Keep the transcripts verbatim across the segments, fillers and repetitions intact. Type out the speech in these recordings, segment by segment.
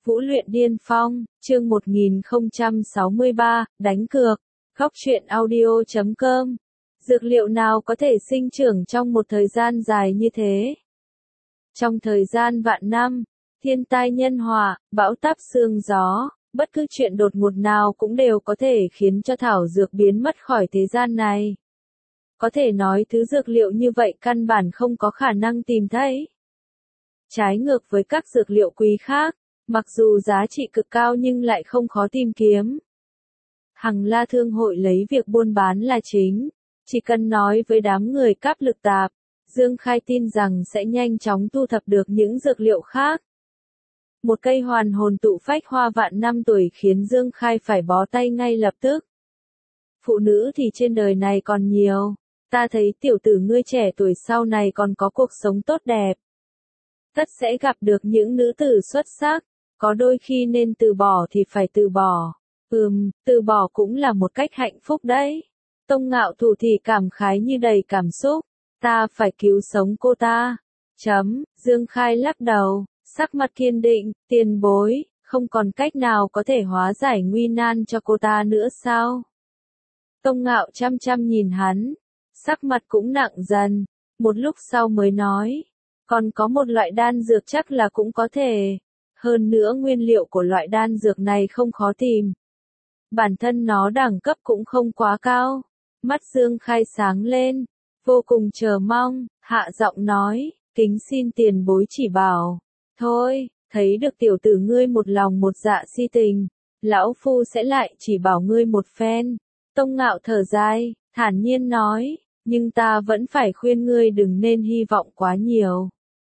Vũ luyện điên phong, chương một nghìn không trăm sáu mươi ba, đánh cược. Góc truyện audio chấm com. Dược liệu nào có thể sinh trưởng trong một thời gian dài như thế? Trong thời gian vạn năm, thiên tai nhân họa, bão táp sương gió, bất cứ chuyện đột ngột nào cũng đều có thể khiến cho thảo dược biến mất khỏi thế gian này. Có thể nói thứ dược liệu như vậy căn bản không có khả năng tìm thấy. Trái ngược với các dược liệu quý khác, mặc dù giá trị cực cao nhưng lại không khó tìm kiếm. Hằng La Thương hội lấy việc buôn bán là chính, chỉ cần nói với đám người cáp lực tạp, Dương Khai tin rằng sẽ nhanh chóng thu thập được những dược liệu khác. Một cây hoàn hồn tụ phách hoa vạn năm tuổi khiến Dương Khai phải bó tay ngay lập tức. Phụ nữ thì trên đời này còn nhiều, ta thấy tiểu tử ngươi trẻ tuổi sau này còn có cuộc sống tốt đẹp. Tất sẽ gặp được những nữ tử xuất sắc, có đôi khi nên từ bỏ thì phải từ bỏ. Ừm, từ bỏ cũng là một cách hạnh phúc đấy. Tông Ngạo Thủ thì cảm khái như đầy cảm xúc, ta phải cứu sống cô ta. Chấm, Dương Khai lắc đầu, sắc mặt kiên định, tiền bối, không còn cách nào có thể hóa giải nguy nan cho cô ta nữa sao? Tông Ngạo chăm chăm nhìn hắn, sắc mặt cũng nặng dần, một lúc sau mới nói. Còn có một loại đan dược chắc là cũng có thể. Hơn nữa nguyên liệu của loại đan dược này không khó tìm. Bản thân nó đẳng cấp cũng không quá cao. Mắt Dương Khai sáng lên, vô cùng chờ mong, hạ giọng nói, kính xin tiền bối chỉ bảo. Thôi, thấy được tiểu tử ngươi một lòng một dạ si tình, lão phu sẽ lại chỉ bảo ngươi một phen. Tông Ngạo thở dài, thản nhiên nói, nhưng ta vẫn phải khuyên ngươi đừng nên hy vọng quá nhiều.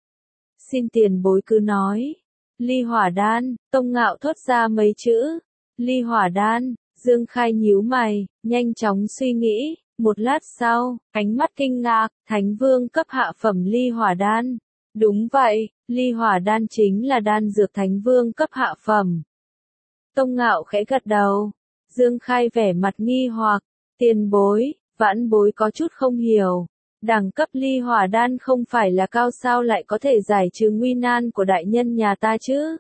Xin tiền bối cứ nói. Ly hỏa đan, Tông Ngạo thốt ra mấy chữ. Ly hỏa đan, Dương Khai nhíu mày, nhanh chóng suy nghĩ, một lát sau, ánh mắt kinh ngạc, Thánh Vương cấp hạ phẩm ly hỏa đan. Đúng vậy, ly hỏa đan chính là đan dược Thánh Vương cấp hạ phẩm. Tông Ngạo khẽ gật đầu. Dương Khai vẻ mặt nghi hoặc, tiền bối, vãn bối có chút không hiểu. Đẳng cấp ly hỏa đan không phải là cao sao lại có thể giải trừ nguy nan của đại nhân nhà ta chứ?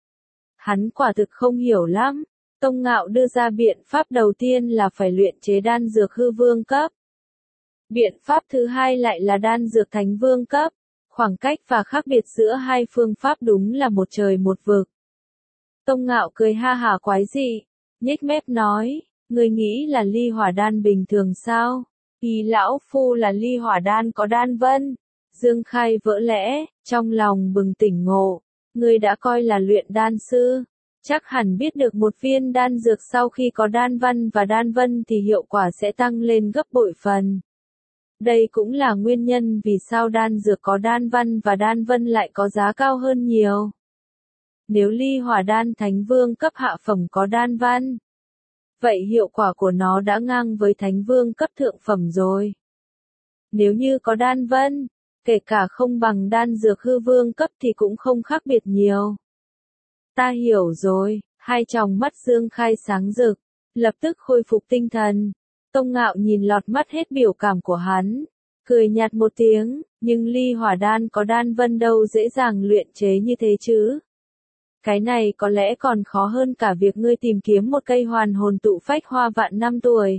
Hắn quả thực không hiểu lắm. Tông Ngạo đưa ra biện pháp đầu tiên là phải luyện chế đan dược hư vương cấp. Biện pháp thứ hai lại là đan dược thánh vương cấp. Khoảng cách và khác biệt giữa hai phương pháp đúng là một trời một vực. Tông Ngạo cười ha hả quái dị, nhếch mép nói, ngươi nghĩ là ly hỏa đan bình thường sao? Ý lão phu là ly hỏa đan có đan vân. Dương Khai vỡ lẽ, trong lòng bừng tỉnh ngộ. Ngươi đã coi là luyện đan sư, chắc hẳn biết được một viên đan dược sau khi có đan văn và đan vân thì hiệu quả sẽ tăng lên gấp bội phần. Đây cũng là nguyên nhân vì sao đan dược có đan văn và đan vân lại có giá cao hơn nhiều. Nếu ly hỏa đan thánh vương cấp hạ phẩm có đan văn, vậy hiệu quả của nó đã ngang với thánh vương cấp thượng phẩm rồi. Nếu như có đan vân, kể cả không bằng đan dược hư vương cấp thì cũng không khác biệt nhiều. Ta hiểu rồi, hai tròng mắt Dương Khai sáng rực, lập tức khôi phục tinh thần. Tông Ngạo nhìn lọt mắt hết biểu cảm của hắn, cười nhạt một tiếng, nhưng ly hỏa đan có đan vân đâu dễ dàng luyện chế như thế chứ. Cái này có lẽ còn khó hơn cả việc ngươi tìm kiếm một cây hoàn hồn tụ phách hoa vạn năm tuổi.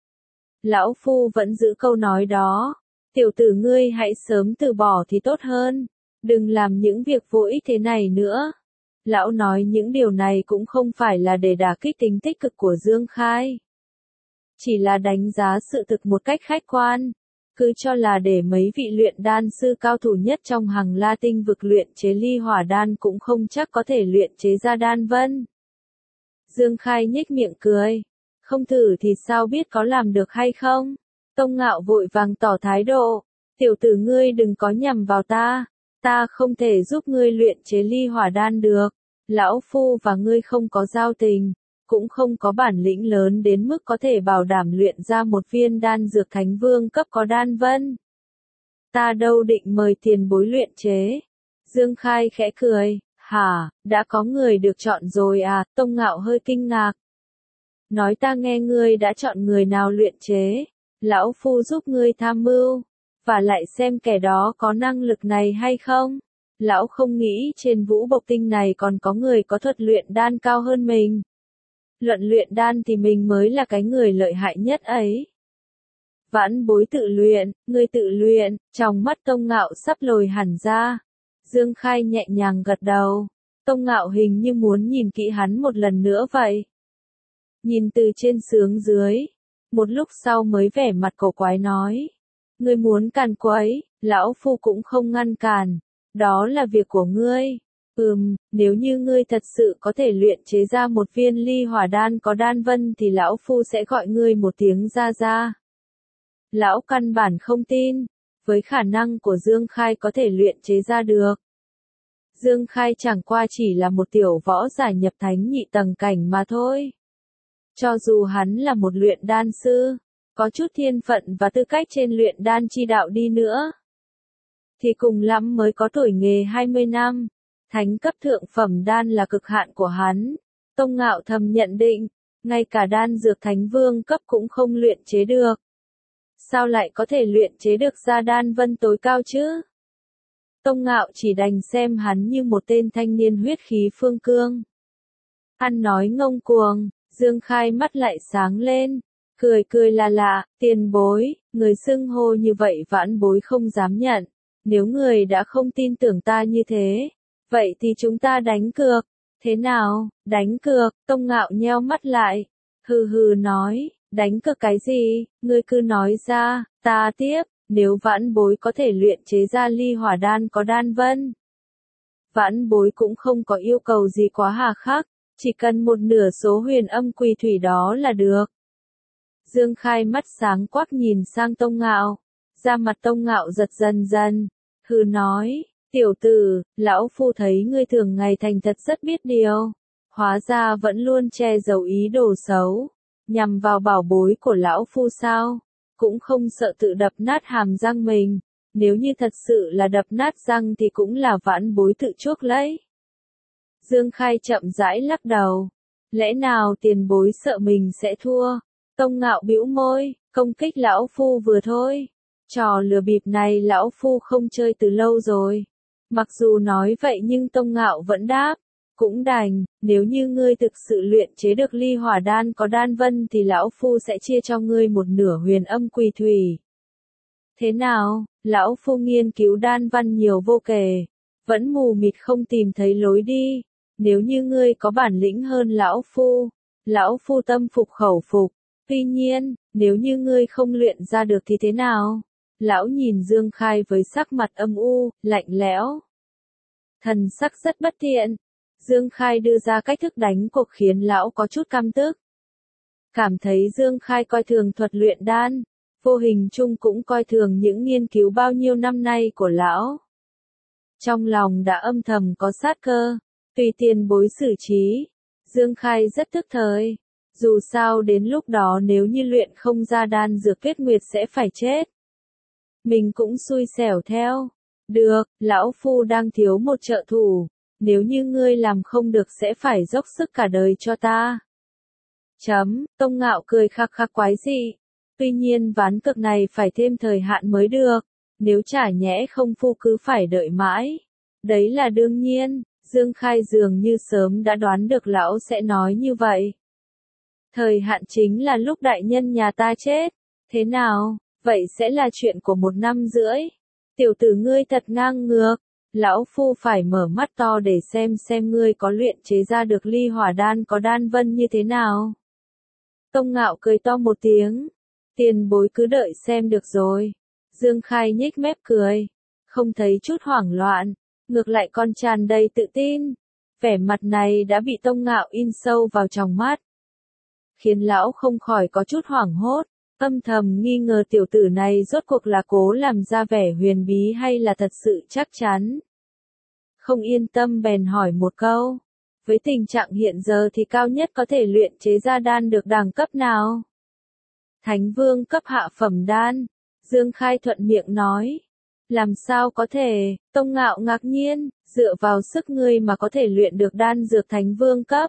Lão phu vẫn giữ câu nói đó, tiểu tử ngươi hãy sớm từ bỏ thì tốt hơn, đừng làm những việc vô ích thế này nữa. Lão nói những điều này cũng không phải là để đả kích tính tích cực của Dương Khai. Chỉ là đánh giá sự thực một cách khách quan. Cứ cho là để mấy vị luyện đan sư cao thủ nhất trong Hằng La tinh vực luyện chế ly hỏa đan cũng không chắc có thể luyện chế ra đan vân. Dương Khai nhếch miệng cười. Không thử thì sao biết có làm được hay không? Tông Ngạo vội vàng tỏ thái độ. Tiểu tử ngươi đừng có nhầm vào ta. Ta không thể giúp ngươi luyện chế ly hỏa đan được. Lão phu và ngươi không có giao tình, cũng không có bản lĩnh lớn đến mức có thể bảo đảm luyện ra một viên đan dược thánh vương cấp có đan vân. Ta đâu định mời tiền bối luyện chế. Dương Khai khẽ cười, hả, đã có người được chọn rồi à? Tông Ngạo hơi kinh ngạc. Nói ta nghe ngươi đã chọn người nào luyện chế, lão phu giúp ngươi tham mưu, và lại xem kẻ đó có năng lực này hay không. Lão không nghĩ trên vũ bộc tinh này còn có người có thuật luyện đan cao hơn mình. Luận luyện đan thì mình mới là cái người lợi hại nhất ấy. Vãn Bối tự luyện, ngươi tự luyện, trong mắt Tông Ngạo sắp lồi hẳn ra. Dương Khai nhẹ nhàng gật đầu. Tông Ngạo hình như muốn nhìn kỹ hắn một lần nữa vậy. Nhìn từ trên xuống dưới. Một lúc sau mới vẻ mặt cổ quái nói. Ngươi muốn càn quấy, lão phu cũng không ngăn cản. Đó là việc của ngươi. Ừm, nếu như ngươi thật sự có thể luyện chế ra một viên ly hỏa đan có đan vân thì lão phu sẽ gọi ngươi một tiếng ra ra. Lão căn bản không tin, với khả năng của Dương Khai có thể luyện chế ra được. Dương Khai chẳng qua chỉ là một tiểu võ giả nhập thánh nhị tầng cảnh mà thôi. Cho dù hắn là một luyện đan sư, có chút thiên phận và tư cách trên luyện đan chi đạo đi nữa, thì cùng lắm mới có tuổi nghề hai mươi năm. Thánh cấp thượng phẩm đan là cực hạn của hắn. Tông Ngạo thầm nhận định, ngay cả đan dược thánh vương cấp cũng không luyện chế được. Sao lại có thể luyện chế được ra đan vân tối cao chứ? Tông Ngạo chỉ đành xem hắn như một tên thanh niên huyết khí phương cương. Ăn nói ngông cuồng, Dương Khai mắt lại sáng lên, cười cười là lạ, tiền bối, người xưng hô như vậy Vãn Bối không dám nhận. Nếu người đã không tin tưởng ta như thế, vậy thì chúng ta đánh cược. Thế nào, đánh cược? Tông Ngạo nheo mắt lại, hừ hừ nói, đánh cược cái gì, ngươi cứ nói ra, ta tiếp. Nếu Vãn Bối có thể luyện chế ra ly hỏa đan có đan vân, Vãn Bối cũng không có yêu cầu gì quá hà khắc, chỉ cần một nửa số huyền âm quỳ thủy đó là được. Dương Khai mắt sáng quắc nhìn sang Tông Ngạo, da mặt Tông Ngạo giật dần dần, hừ nói, tiểu tử, lão phu thấy ngươi thường ngày thành thật rất biết điều, hóa ra vẫn luôn che giấu ý đồ xấu, nhằm vào bảo bối của lão phu sao? Cũng không sợ tự đập nát hàm răng mình, nếu như thật sự là đập nát răng thì cũng là Vãn Bối tự chuốc lấy. Dương Khai chậm rãi lắc đầu, lẽ nào tiền bối sợ mình sẽ thua? Tông Ngạo bĩu môi, công kích lão phu vừa thôi. Trò lừa bịp này lão phu không chơi từ lâu rồi. Mặc dù nói vậy nhưng Tông Ngạo vẫn đáp, cũng đành, nếu như ngươi thực sự luyện chế được ly hỏa đan có đan vân thì lão phu sẽ chia cho ngươi một nửa huyền âm quỳ thủy. Thế nào, lão phu nghiên cứu đan văn nhiều vô kể, vẫn mù mịt không tìm thấy lối đi. Nếu như ngươi có bản lĩnh hơn lão phu, lão phu tâm phục khẩu phục. Tuy nhiên, nếu như ngươi không luyện ra được thì thế nào? Lão nhìn Dương Khai với sắc mặt âm u, lạnh lẽo. Thần sắc rất bất thiện. Dương Khai đưa ra cách thức đánh cuộc khiến lão có chút căm tức. Cảm thấy Dương Khai coi thường thuật luyện đan, vô hình chung cũng coi thường những nghiên cứu bao nhiêu năm nay của lão. Trong lòng đã âm thầm có sát cơ, tùy tiền bối xử trí. Dương Khai rất tức thời. Dù sao đến lúc đó nếu như luyện không ra đan dược kết nguyệt sẽ phải chết. Mình cũng xui xẻo theo. Được, lão phu đang thiếu một trợ thủ. Nếu như ngươi làm không được sẽ phải dốc sức cả đời cho ta. Chấm, Tông Ngạo cười khắc khắc quái dị. Tuy nhiên ván cược này phải thêm thời hạn mới được. Nếu chả nhẽ không phu cứ phải đợi mãi. Đấy là đương nhiên, Dương Khai dường như sớm đã đoán được lão sẽ nói như vậy. Thời hạn chính là lúc đại nhân nhà ta chết. Thế nào, vậy sẽ là chuyện của một năm rưỡi. Tiểu tử ngươi thật ngang ngược. Lão phu phải mở mắt to để xem xem ngươi có luyện chế ra được ly hỏa đan có đan vân như thế nào. Tông Ngạo cười to một tiếng. Tiền bối cứ đợi xem được rồi. Dương Khai nhếch mép cười. Không thấy chút hoảng loạn. Ngược lại còn tràn đầy tự tin. Vẻ mặt này đã bị Tông Ngạo in sâu vào trong mắt. Khiến lão không khỏi có chút hoảng hốt. Âm thầm nghi ngờ tiểu tử này rốt cuộc là cố làm ra vẻ huyền bí hay là thật sự chắc chắn. Không yên tâm bèn hỏi một câu. Với tình trạng hiện giờ thì cao nhất có thể luyện chế ra đan được đẳng cấp nào? Thánh vương cấp hạ phẩm đan. Dương Khai thuận miệng nói. Làm sao có thể? Tông Ngạo ngạc nhiên, dựa vào sức ngươi mà có thể luyện được đan dược thánh vương cấp.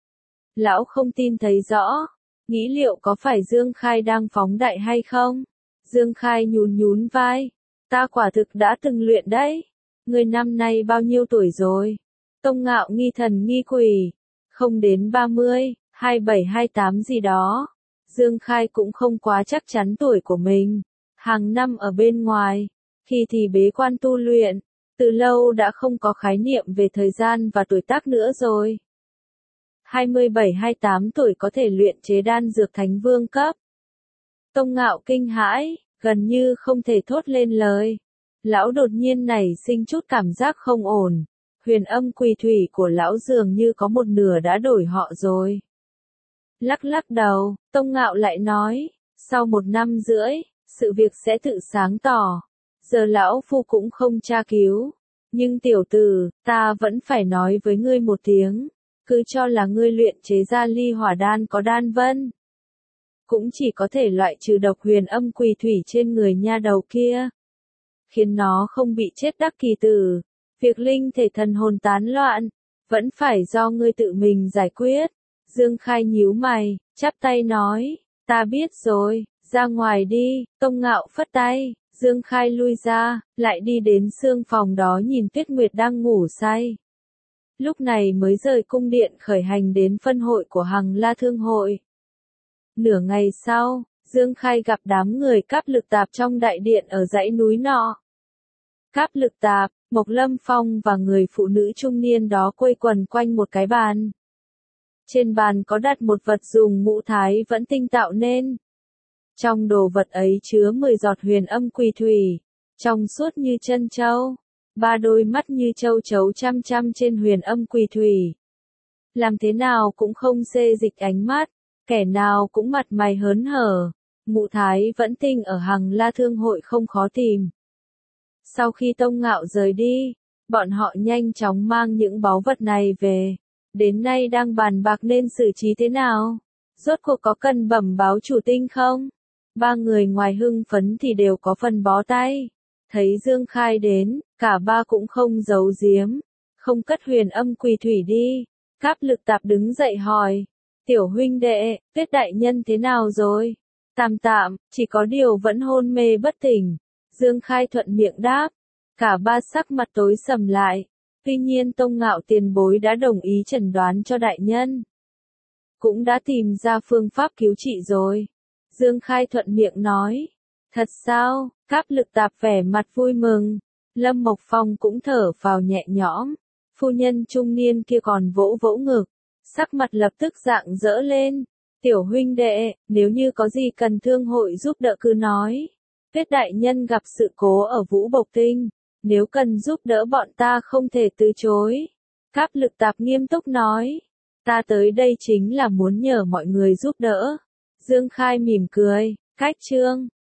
Lão không tin thấy rõ. Nghĩ liệu có phải Dương Khai đang phóng đại hay không? Dương Khai nhún nhún vai. Ta quả thực đã từng luyện đấy. Ngươi năm nay bao nhiêu tuổi rồi? Tông Ngạo nghi thần nghi quỷ. Không đến ba mươi, hai bảy hai tám gì đó. Dương Khai cũng không quá chắc chắn tuổi của mình. Hàng năm ở bên ngoài, khi thì bế quan tu luyện, từ lâu đã không có khái niệm về thời gian và tuổi tác nữa rồi. hai mươi bảy hai mươi tám tuổi có thể luyện chế đan dược thánh vương cấp. Tông Ngạo kinh hãi, gần như không thể thốt lên lời. Lão đột nhiên nảy sinh chút cảm giác không ổn. Huyền âm quỳ thủy của lão dường như có một nửa đã đổi họ rồi. Lắc lắc đầu, Tông Ngạo lại nói, sau một năm rưỡi, sự việc sẽ tự sáng tỏ. Giờ lão phu cũng không tra cứu. Nhưng tiểu tử, ta vẫn phải nói với ngươi một tiếng. Cứ cho là ngươi luyện chế ra ly hỏa đan có đan vân. Cũng chỉ có thể loại trừ độc huyền âm quỳ thủy trên người nha đầu kia. Khiến nó không bị chết đắc kỳ tử. Việc linh thể thần hồn tán loạn, vẫn phải do ngươi tự mình giải quyết. Dương Khai nhíu mày, chắp tay nói, ta biết rồi, ra ngoài đi. Tông Ngạo phất tay, Dương Khai lui ra, lại đi đến sương phòng đó nhìn Tuyết Nguyệt đang ngủ say. Lúc này mới rời cung điện khởi hành đến phân hội của Hằng La Thương hội. Nửa ngày sau, Dương Khai gặp đám người Cáp Lực Tạp trong đại điện ở dãy núi nọ. Cáp Lực Tạp, Mộc Lâm Phong và người phụ nữ trung niên đó quây quần quanh một cái bàn. Trên bàn có đặt một vật dùng ngũ thái vẫn tinh tạo nên. Trong đồ vật ấy chứa mười giọt huyền âm quỳ thủy, trong suốt như chân châu, ba đôi mắt như châu chấu chăm chăm trên huyền âm quỳ thủy. Làm thế nào cũng không xê dịch ánh mắt, kẻ nào cũng mặt mày hớn hở. Ngũ thái vẫn tinh ở Hằng La Thương hội không khó tìm. Sau khi Tông Ngạo rời đi, bọn họ nhanh chóng mang những báu vật này về. Đến nay đang bàn bạc nên xử trí thế nào. Rốt cuộc có cần bẩm báo chủ tinh không? Ba người ngoài hưng phấn thì đều có phần bó tay. Thấy Dương Khai đến, cả ba cũng không giấu giếm. Không cất huyền âm quỳ thủy đi. Cáp Lực Tạp đứng dậy hỏi. Tiểu huynh đệ, Tuyết đại nhân thế nào rồi? Tạm tạm, chỉ có điều vẫn hôn mê bất tỉnh. Dương Khai thuận miệng đáp. Cả ba sắc mặt tối sầm lại. Tuy nhiên Tông Ngạo tiền bối đã đồng ý chẩn đoán cho đại nhân. Cũng đã tìm ra phương pháp cứu trị rồi. Dương Khai thuận miệng nói. Thật sao? Cáp Lực Tạp vẻ mặt vui mừng. Lâm Mộc Phong cũng thở phào nhẹ nhõm. Phu nhân trung niên kia còn vỗ vỗ ngực. Sắc mặt lập tức rạng rỡ lên. Tiểu huynh đệ, nếu như có gì cần thương hội giúp đỡ cứ nói. Tuyết đại nhân gặp sự cố ở Vũ Bộc Tinh. Nếu cần giúp đỡ bọn ta không thể từ chối. Cáp Lực Tạp nghiêm túc nói. Ta tới đây chính là muốn nhờ mọi người giúp đỡ. Dương Khai mỉm cười. Cách chương